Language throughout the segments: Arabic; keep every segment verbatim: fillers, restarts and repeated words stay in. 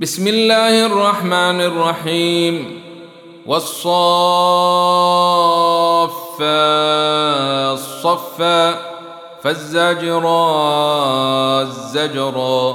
بسم الله الرحمن الرحيم. والصافات صفا فالزاجرات زجرا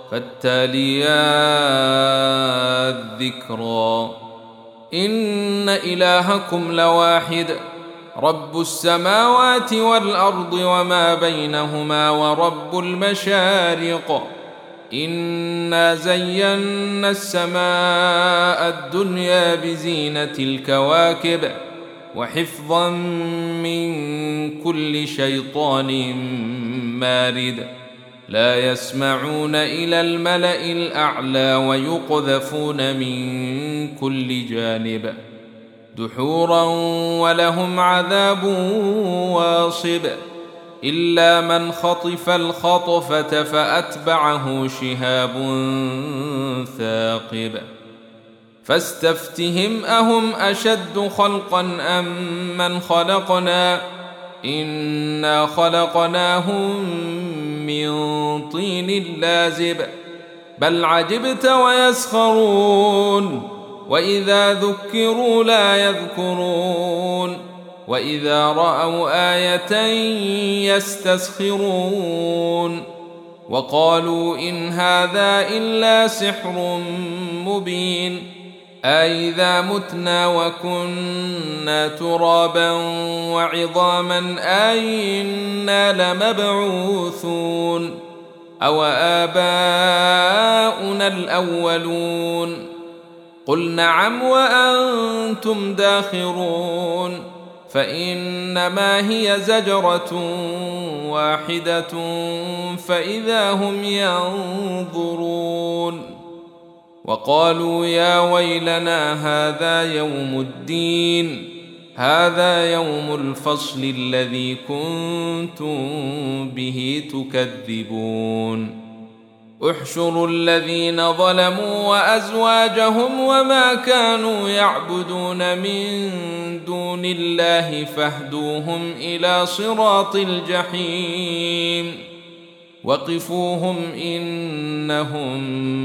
فالتاليات ذكرا. إن إلهكم لواحد رب السماوات والأرض وما بينهما ورب المشارق. إنا زينا السماء الدنيا بزينة الكواكب وحفظا من كل شيطان مارد. لا يسمعون إلى الملأ الأعلى ويقذفون من كل جانب دحورا ولهم عذاب واصب. إلا من خطف الخطفة فأتبعه شهاب ثاقب. فاستفتهم أهم أشد خلقا أم من خلقنا إنا خلقناهم من طين لازب. بل عجبت ويسخرون وإذا ذكروا لا يذكرون وإذا رأوا آية يستسخرون وقالوا إن هذا إلا سحر مبين. أإذا متنا وكنا ترابا وعظاما أإنا لمبعوثون أو آباؤنا الأولون. قل نعم وأنتم داخرون. فإنما هي زجرة واحدة فإذا هم ينظرون. وقالوا يا ويلنا هذا يوم الدين هذا يوم الفصل الذي كنتم به تكذبون. احشروا الذين ظلموا وأزواجهم وما كانوا يعبدون من دون الله فاهدوهم إلى صراط الجحيم. وقفوهم إنهم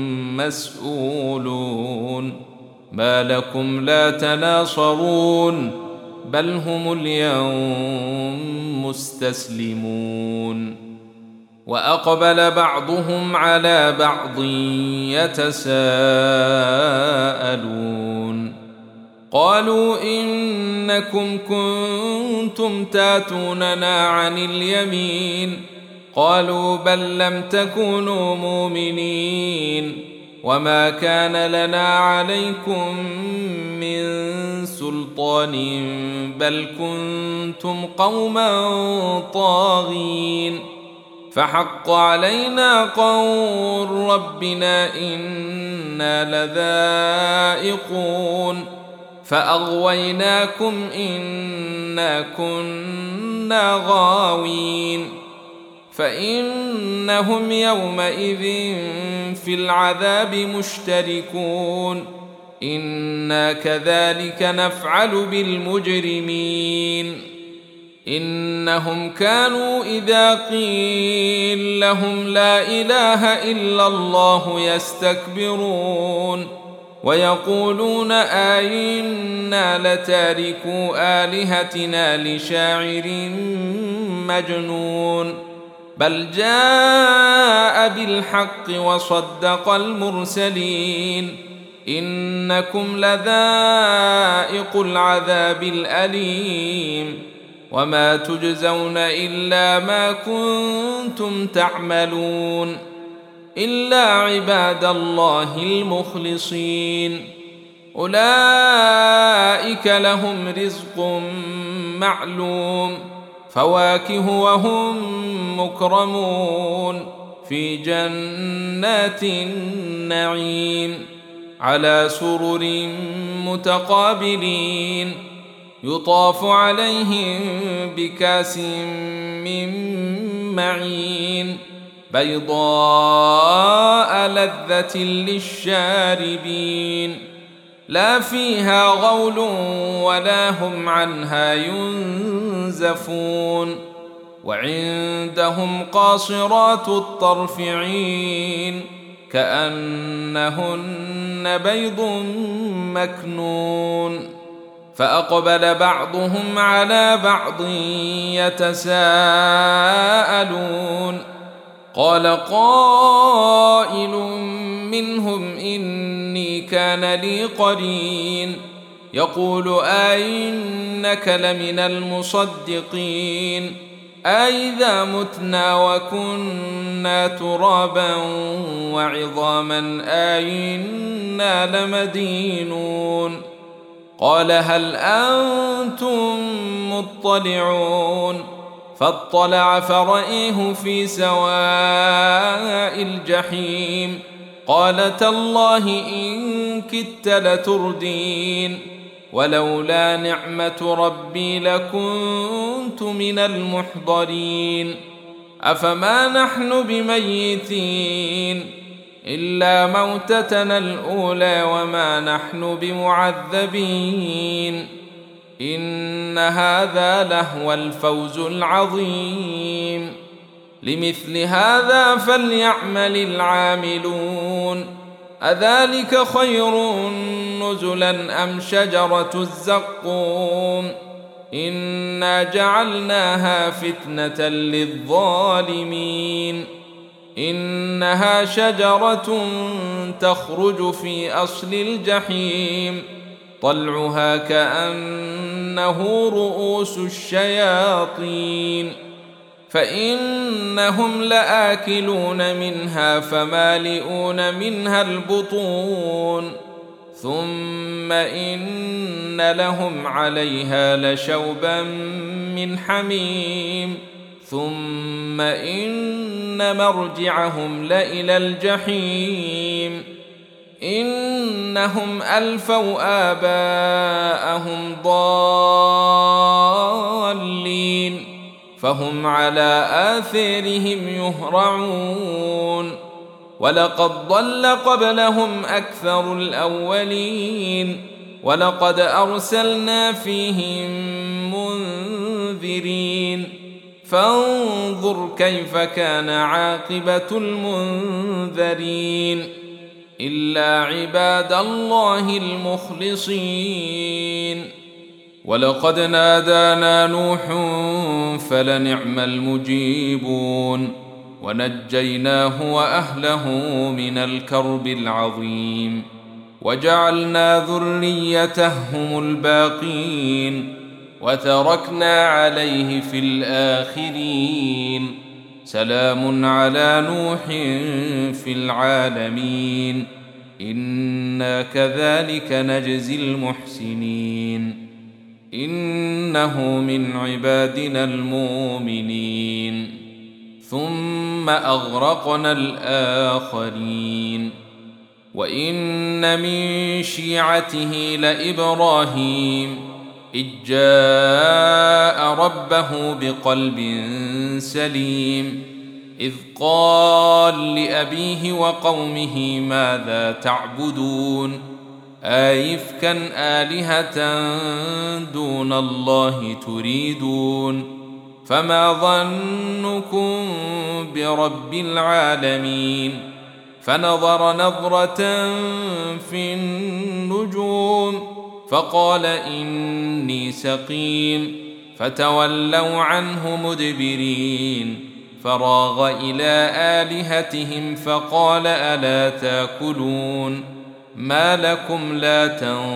مسؤولون. ما لكم لا تناصرون بل هم اليوم مستسلمون. وأقبل بعضهم على بعض يتساءلون قالوا إنكم كنتم تاتوننا عن اليمين قالوا بل لم تكونوا مؤمنين وما كان لنا عليكم من سلطان بل كنتم قوما طاغين. فحق علينا قول ربنا إنا لذائقون فأغويناكم إنا كنا غاوين. فإنهم يومئذ في العذاب مشتركون. إنا كذلك نفعل بالمجرمين. إنهم كانوا إذا قيل لهم لا إله إلا الله يستكبرون ويقولون أئنا لتاركو آلهتنا لشاعر مجنون. بل جاء بالحق وصدق المرسلين. إنكم لذائق العذاب الأليم وما تجزون إلا ما كنتم تعملون إلا عباد الله المخلصين. أولئك لهم رزق معلوم فواكه وهم مكرمون في جنات النعيم على سرر متقابلين. يطاف عليهم بكاس من معين بيضاء لذة للشاربين لا فيها غول ولا هم عنها ينزفون. وعندهم قاصرات الطرف عين كأنهن بيض مكنون فأقبل بعضهم على بعض يتساءلون قال قائل منهم إني كان لي قرين يقول أئنك لمن المصدقين أئذا متنا وكنا ترابا وعظاما أئنا لمدينون قال هل أنتم مطلعون فاطلع فرأيه في سواء الجحيم قال تالله إن كدت لتردين ولولا نعمة ربي لكنت من المحضرين أفما نحن بميتين إلا موتتنا الأولى وما نحن بمعذبين إن هذا لهو الفوز العظيم لمثل هذا فليعمل العاملون أذلك خير نزلا أم شجرة الزقوم إنا جعلناها فتنة للظالمين إنها شجرة تخرج في أصل الجحيم طلعها كأنه رؤوس الشياطين فإنهم لآكلون منها فمالئون منها البطون ثم إن لهم عليها لشوبا من حميم ثم إن مرجعهم لإلى الجحيم إنهم ألفوا آباءهم ضالين فهم على آثارهم يهرعون ولقد ضل قبلهم أكثر الأولين ولقد أرسلنا فيهم منذرين فانظر كيف كان عاقبة المنذرين إلا عباد الله المخلصين ولقد نادانا نوح فلنعم المجيبون ونجيناه وأهله من الكرب العظيم وجعلنا ذريته هم الباقين وتركنا عليه في الآخرين سلام على نوح في العالمين إنا كذلك نجزي المحسنين إنه من عبادنا المؤمنين ثم أغرقنا الآخرين وإن من شيعته لإبراهيم إذ جاء ربه بقلب سليم إذ قال لأبيه وقومه ماذا تعبدون أئفكا آلهة دون الله تريدون فما ظنكم برب العالمين فنظر نظرة في النجوم فقال إني سقيم فتولوا عنه مدبرين فراغ إلى آلهتهم فقال ألا تاكلون ما لكم لا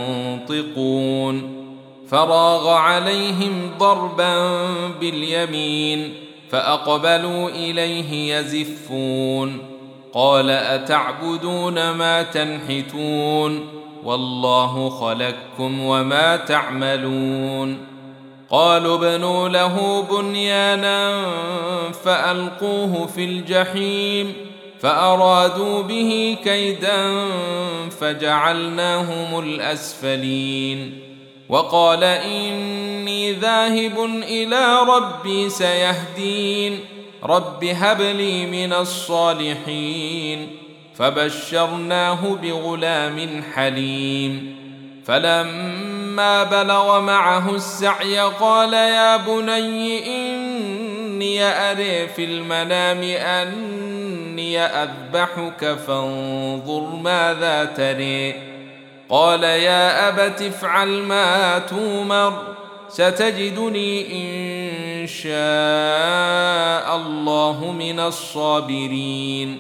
تنطقون فراغ عليهم ضربا باليمين فأقبلوا إليه يزفون قال أتعبدون ما تنحتون والله خلقكم وما تعملون قالوا ابنوا له بنيانا فألقوه في الجحيم فأرادوا به كيدا فجعلناهم الأسفلين وقال إني ذاهب إلى ربي سيهدين رب هب لي من الصالحين فبشرناه بغلام حليم فلما بلغ معه السعي قال يا بني إني أرى في المنام أني أذبحك فانظر ماذا تري. قال يا أبت افعل ما تؤمر ستجدني إن شاء الله من الصابرين.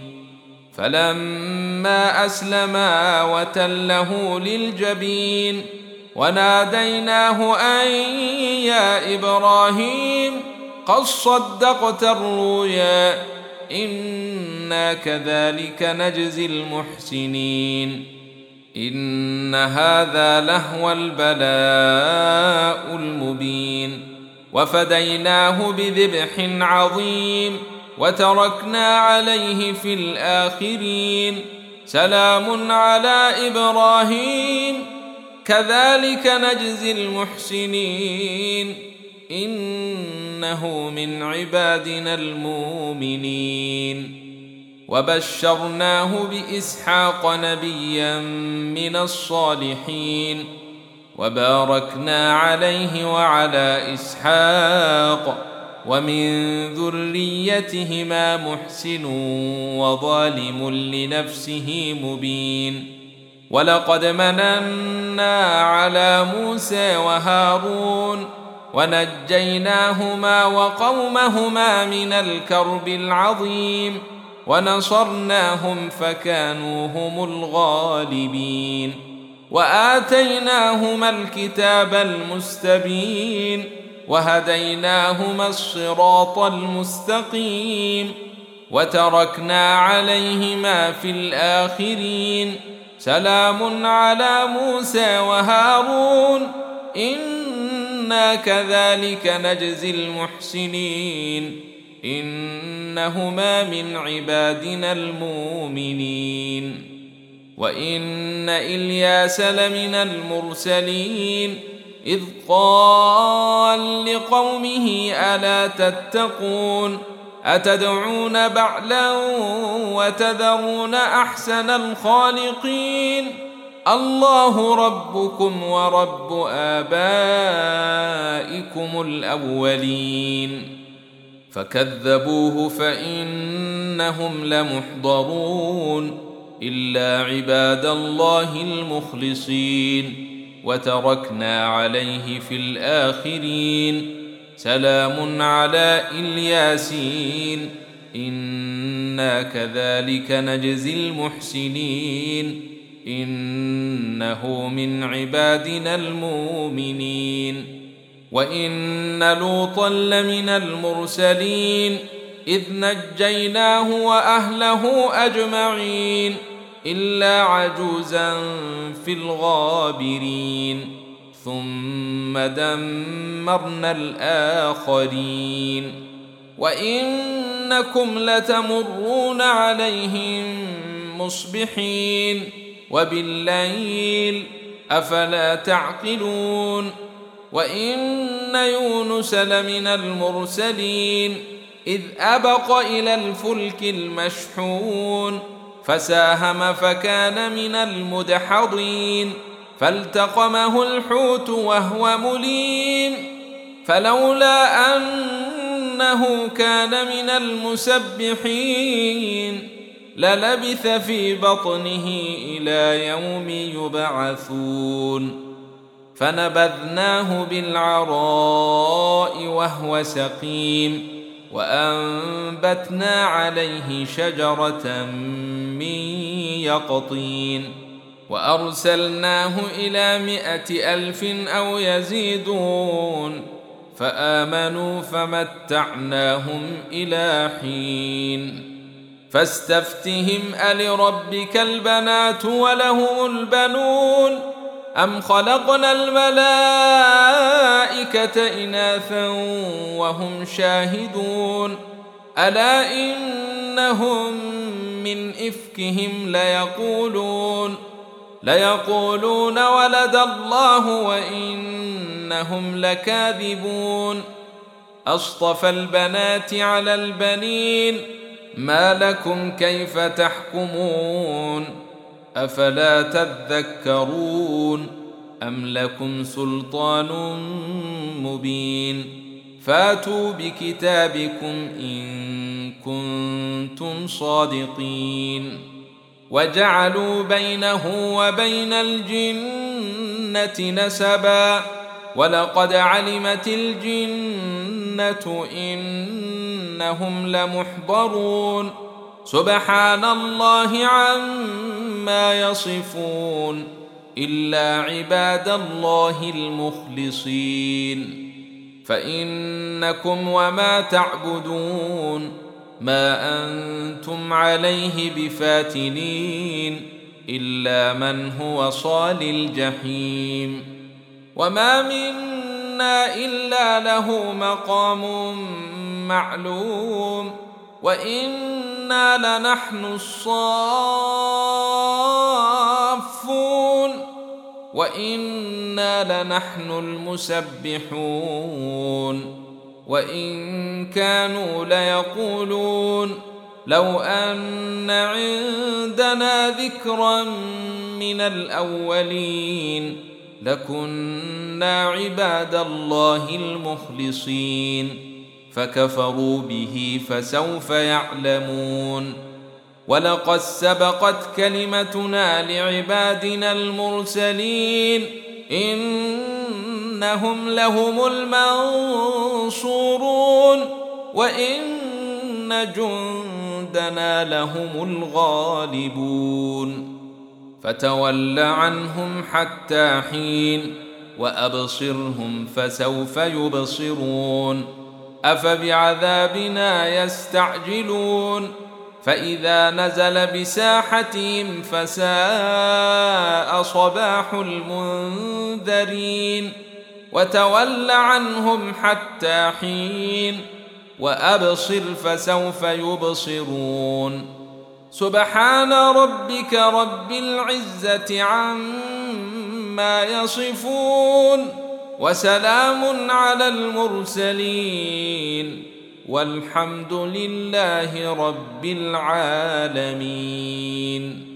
فلما أسلما وتله للجبين وناديناه أن يا إبراهيم قد صدقت الرؤيا إنا كذلك نجزي المحسنين. إن هذا لهو البلاء المبين. وفديناه بذبح عظيم وتركنا عليه في الآخرين. سلام على إبراهيم كذلك نجزي المحسنين إنه من عبادنا المؤمنين. وبشرناه بإسحاق نبيا من الصالحين وباركنا عليه وعلى إسحاق ومن ذريتهما محسن وظالم لنفسه مبين. ولقد مننا على موسى وهارون ونجيناهما وقومهما من الكرب العظيم ونصرناهم فكانوا هم الغالبين. وآتيناهما الكتاب المستبين وهديناهما الصراط المستقيم وتركنا عليهما في الآخرين. سلام على موسى وهارون إنا كذلك نجزي المحسنين إنهما من عبادنا المؤمنين. وإن إلياس لمن المرسلين إذ قال لقومه ألا تتقون أتدعون بعلا وتذرون أحسن الخالقين الله ربكم ورب آبائكم الأولين. فكذبوه فإنهم لمحضرون إلا عباد الله المخلصين. وتركنا عليه في الآخرين. سلام على الياسين إنا كذلك نجزي المحسنين إنه من عبادنا المؤمنين. وإن لوطا لمن المرسلين إذ نجيناه وأهله أجمعين إلا عجوزا في الغابرين ثم دمرنا الآخرين. وإنكم لتمرون عليهم مصبحين وبالليل أفلا تعقلون. وإن يونس لمن المرسلين إذ أبق إلى الفلك المشحون فساهم فكان من المدحضين فالتقمه الحوت وهو مليم فلولا أنه كان من المسبحين للبث في بطنه إلى يوم يبعثون. فنبذناه بالعراء وهو سقيم وأنبتنا عليه شجرة من يقطين وأرسلناه إلى مائة ألف أو يزيدون فآمنوا فمتعناهم إلى حين. فاستفتهم ألربك البنات ولهم البنون أم خلقنا الملائكة إناثا وهم شاهدون ألا إنهم من إفكهم ليقولون ليقولون ولد الله وإنهم لكاذبون أصطفى البنات على البنين ما لكم كيف تحكمون أفلا تذكرون أم لكم سلطان مبين فاتوا بكتابكم إن كنتم صادقين. وجعلوا بينه وبين الجنة نسبا ولقد علمت الجنة إنهم لمحضرون سبحان الله عما يصفون إلا عباد الله المخلصين. فإنكم وما تعبدون ما أنتم عليه بفاتنين إلا من هو صال الجحيم. وما منا إلا له مقام معلوم وإنا لنحن الصافون وإنا لنحن المسبحون. وإن كانوا ليقولون لو أن عندنا ذكرا من الأولين لكنا عباد الله المخلصين فكفروا به فسوف يعلمون. ولقد سبقت كلمتنا لعبادنا المرسلين إنهم لهم المنصورون وإن جندنا لهم الغالبون. فتول عنهم حتى حين وأبصرهم فسوف يبصرون. أفبعذابنا يستعجلون فإذا نزل بساحتهم فساء صباح المنذرين. وتول عنهم حتى حين وأبصر فسوف يبصرون. سبحان ربك رب العزة عما يصفون وسلام على المرسلين والحمد لله رب العالمين.